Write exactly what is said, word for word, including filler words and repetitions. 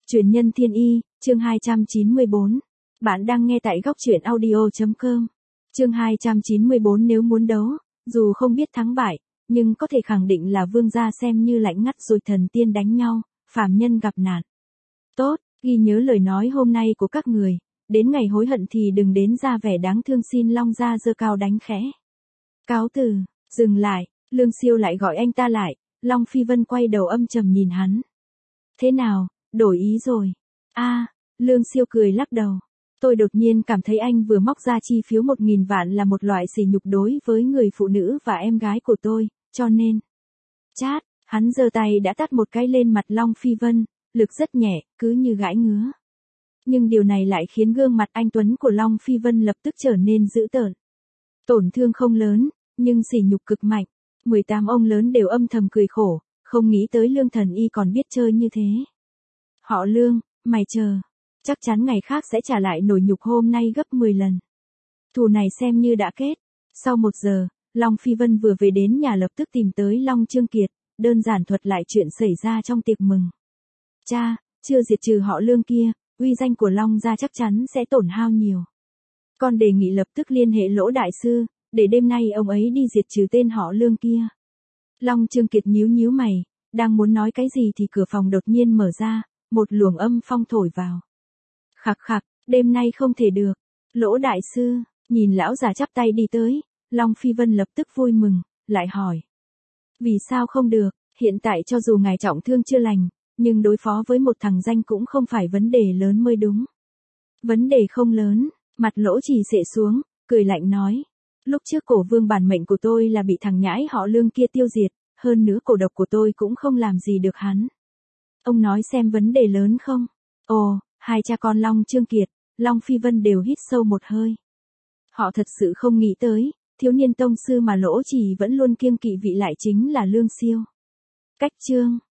Truyền nhân thiên y, chương hai trăm chín mươi bốn. Bạn đang nghe tại góc truyện audio.com. Chương hai trăm chín mươi bốn nếu muốn đấu, dù không biết thắng bại, nhưng có thể khẳng định là vương gia xem như lạnh ngắt rồi thần tiên đánh nhau, phàm nhân gặp nạn. Tốt, ghi nhớ lời nói hôm nay của các người, đến ngày hối hận thì đừng đến ra vẻ đáng thương xin Long gia giơ cao đánh khẽ. Cáo từ, dừng lại, Lương Siêu lại gọi anh ta lại, Long Phi Vân quay đầu âm trầm nhìn hắn. Thế nào, đổi ý rồi? A, Lương Siêu cười lắc đầu. Tôi đột nhiên cảm thấy anh vừa móc ra chi phiếu một nghìn vạn là một loại sỉ nhục đối với người phụ nữ và em gái của tôi, cho nên. Chát, hắn giơ tay đã tát một cái lên mặt Long Phi Vân, lực rất nhẹ, cứ như gãi ngứa. Nhưng điều này lại khiến gương mặt anh tuấn của Long Phi Vân lập tức trở nên dữ tợn. Tổn thương không lớn, nhưng sỉ nhục cực mạnh. mười tám ông lớn đều âm thầm cười khổ, không nghĩ tới Lương Thần Y còn biết chơi như thế. Họ Lương, mày chờ. Chắc chắn ngày khác sẽ trả lại nổi nhục hôm nay gấp mười lần. Thù này xem như đã kết. Sau một giờ, Long Phi Vân vừa về đến nhà lập tức tìm tới Long Trương Kiệt, đơn giản thuật lại chuyện xảy ra trong tiệc mừng. Cha, chưa diệt trừ họ Lương kia, uy danh của Long gia chắc chắn sẽ tổn hao nhiều. Con đề nghị lập tức liên hệ Lỗ đại sư, để đêm nay ông ấy đi diệt trừ tên họ Lương kia. Long Trương Kiệt nhíu nhíu mày, đang muốn nói cái gì thì cửa phòng đột nhiên mở ra, một luồng âm phong thổi vào. Khặc khặc, đêm nay không thể được. Lỗ đại sư, nhìn lão già chắp tay đi tới, Long Phi Vân lập tức vui mừng, lại hỏi. Vì sao không được, hiện tại cho dù ngài trọng thương chưa lành, nhưng đối phó với một thằng danh cũng không phải vấn đề lớn mới đúng. Vấn đề không lớn, mặt Lỗ chỉ xệ xuống, cười lạnh nói. Lúc trước cổ vương bản mệnh của tôi là bị thằng nhãi họ Lương kia tiêu diệt, hơn nữa cổ độc của tôi cũng không làm gì được hắn. Ông nói xem vấn đề lớn không? Ồ, hai cha con Long Trương Kiệt, Long Phi Vân đều hít sâu một hơi. Họ thật sự không nghĩ tới, thiếu niên tông sư mà Lỗ chỉ vẫn luôn kiêng kỵ vị lại chính là Lương Siêu. Cách chương.